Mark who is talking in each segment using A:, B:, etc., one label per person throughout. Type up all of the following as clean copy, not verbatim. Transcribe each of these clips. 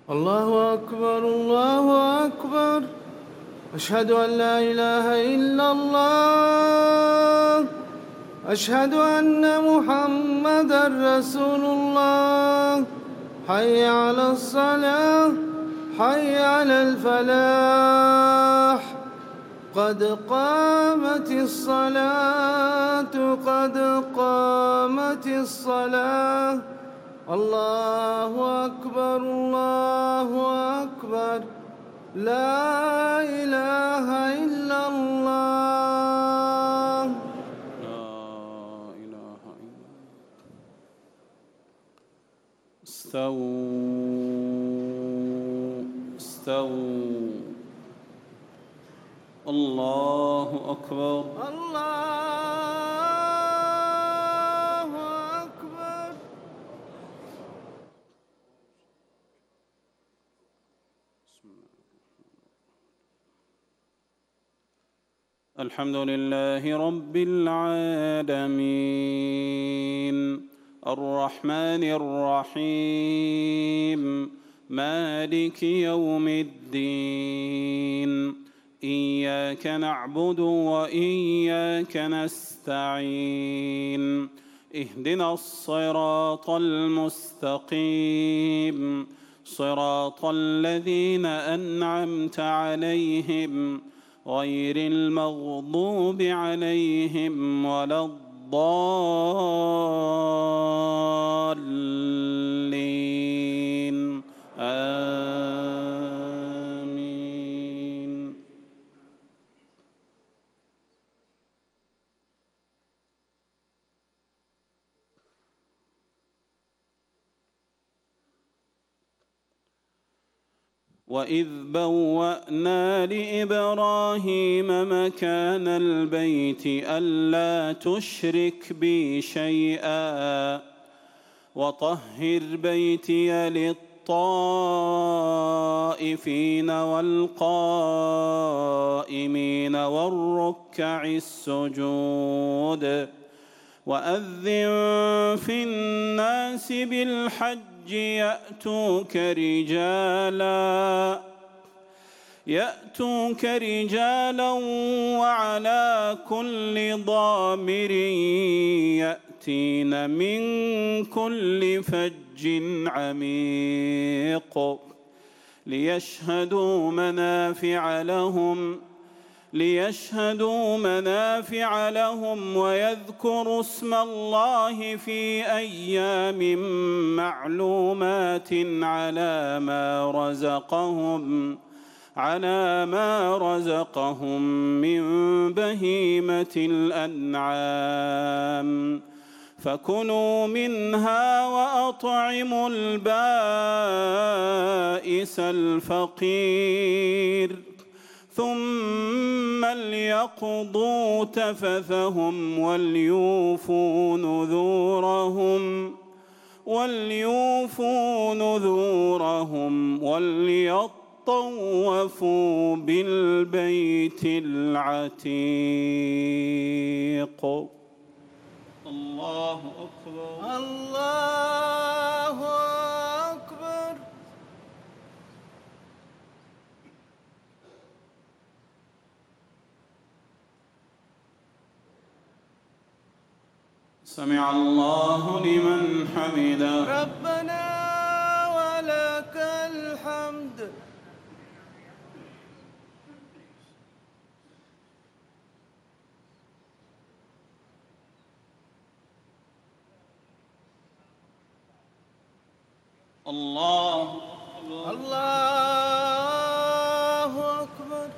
A: الله أكبر الله أكبر. أشهد أن لا إله إلا الله. أشهد أن محمدًا رسول الله. حي على الصلاة، حي على الفلاح. قد قامت الصلاة، قد قامت الصلاة. الله أكبر الله أكبر. لا إله إلا الله.
B: لا إله إلا الله. استووا استووا. الله أكبر
A: الله أكبر.
B: الحمد لله رب العالمين الرحمن الرحيم مالك يوم الدين إياك نعبد وإياك نستعين اهدنا الصراط المستقيم صراط الذين أنعمت عليهم غير المغضوب عليهم ولا الضالين آمين. وإذ بوأنا لإبراهيم مكان البيت ألا تشرك بي شيئا وطهر بيتي للطائفين والقائمين والركع السجود وأذن في الناس بالحج يأتوك رجالا وعلى كل ضامر يأتين من كل فج عميق ليشهدوا منافع لهم ويذكروا اسم الله في أيام معلومات على ما رزقهم من بهيمة الأنعام فكلوا منها وأطعموا البائس الفقير ثم ليقضوا تفثهم وليوفوا نذورهم وليطوفوا بالبيت العتيق. الله أكبر
A: الله أكبر.
B: سمع الله لمن حمده.
A: ربنا ولك الحمد.
B: الله أكبر
A: الله أكبر.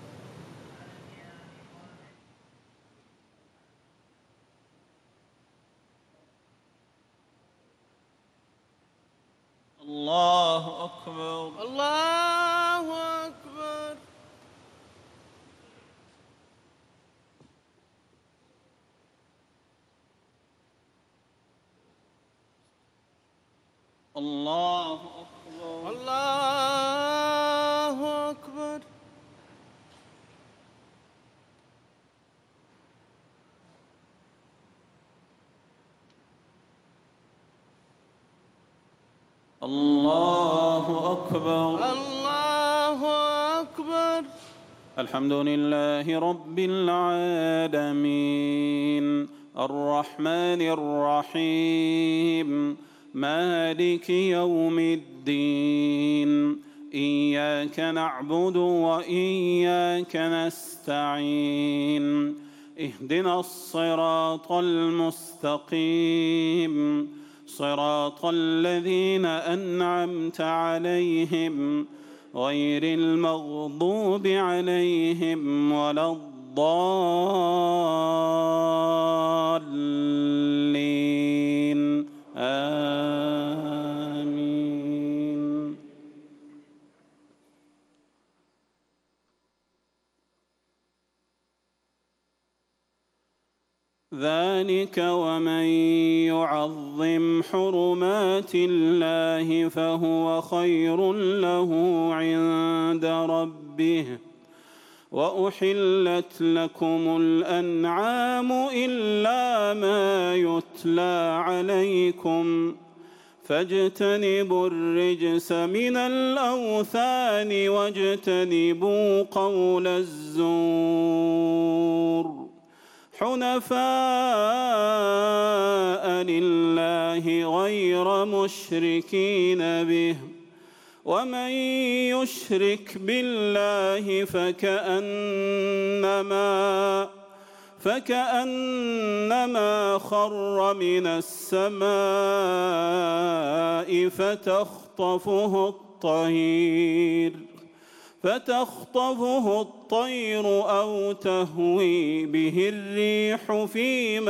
B: الله أكبر
A: الله أكبر.
B: الله أكبر
A: الله أكبر.
B: الله أكبر أكبر.
A: الله أكبر.
B: الحمد لله رب العالمين الرحمن الرحيم مالك يوم الدين إياك نعبد وإياك نستعين اهدنا الصراط المستقيم صراط الذين أنعمت عليهم غير المغضوب عليهم ولا الضالين آمين. ذلك ومن يعظم حرمات الله فهو خير له عند ربه وأحلت لكم الأنعام إلا ما يتلى عليكم فاجتنبوا الرجس من الأوثان واجتنبوا قول الزور حنفاء لله غير مشركين به ومن يشرك بالله فكأنما خر من السماء فتخطفه الطير أو تهوي به الريح في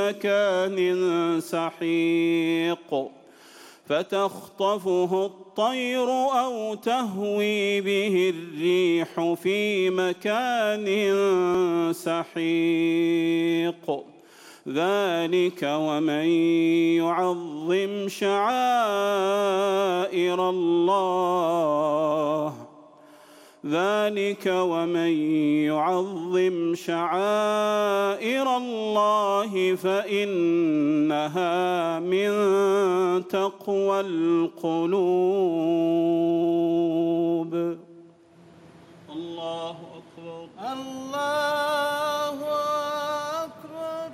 B: مكان سحيق ذلك ومن يعظم شعائر الله فإنها من تقوى القلوب. الله أكبر.
A: الله أكبر.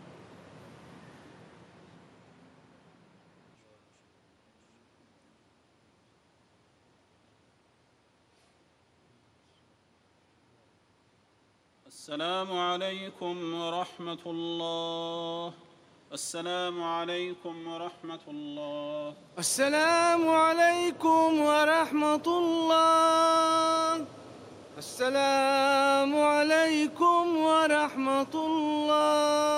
B: السلام عليكم ورحمة الله. السلام عليكم ورحمة الله.
A: السلام عليكم ورحمة الله. السلام عليكم ورحمة الله.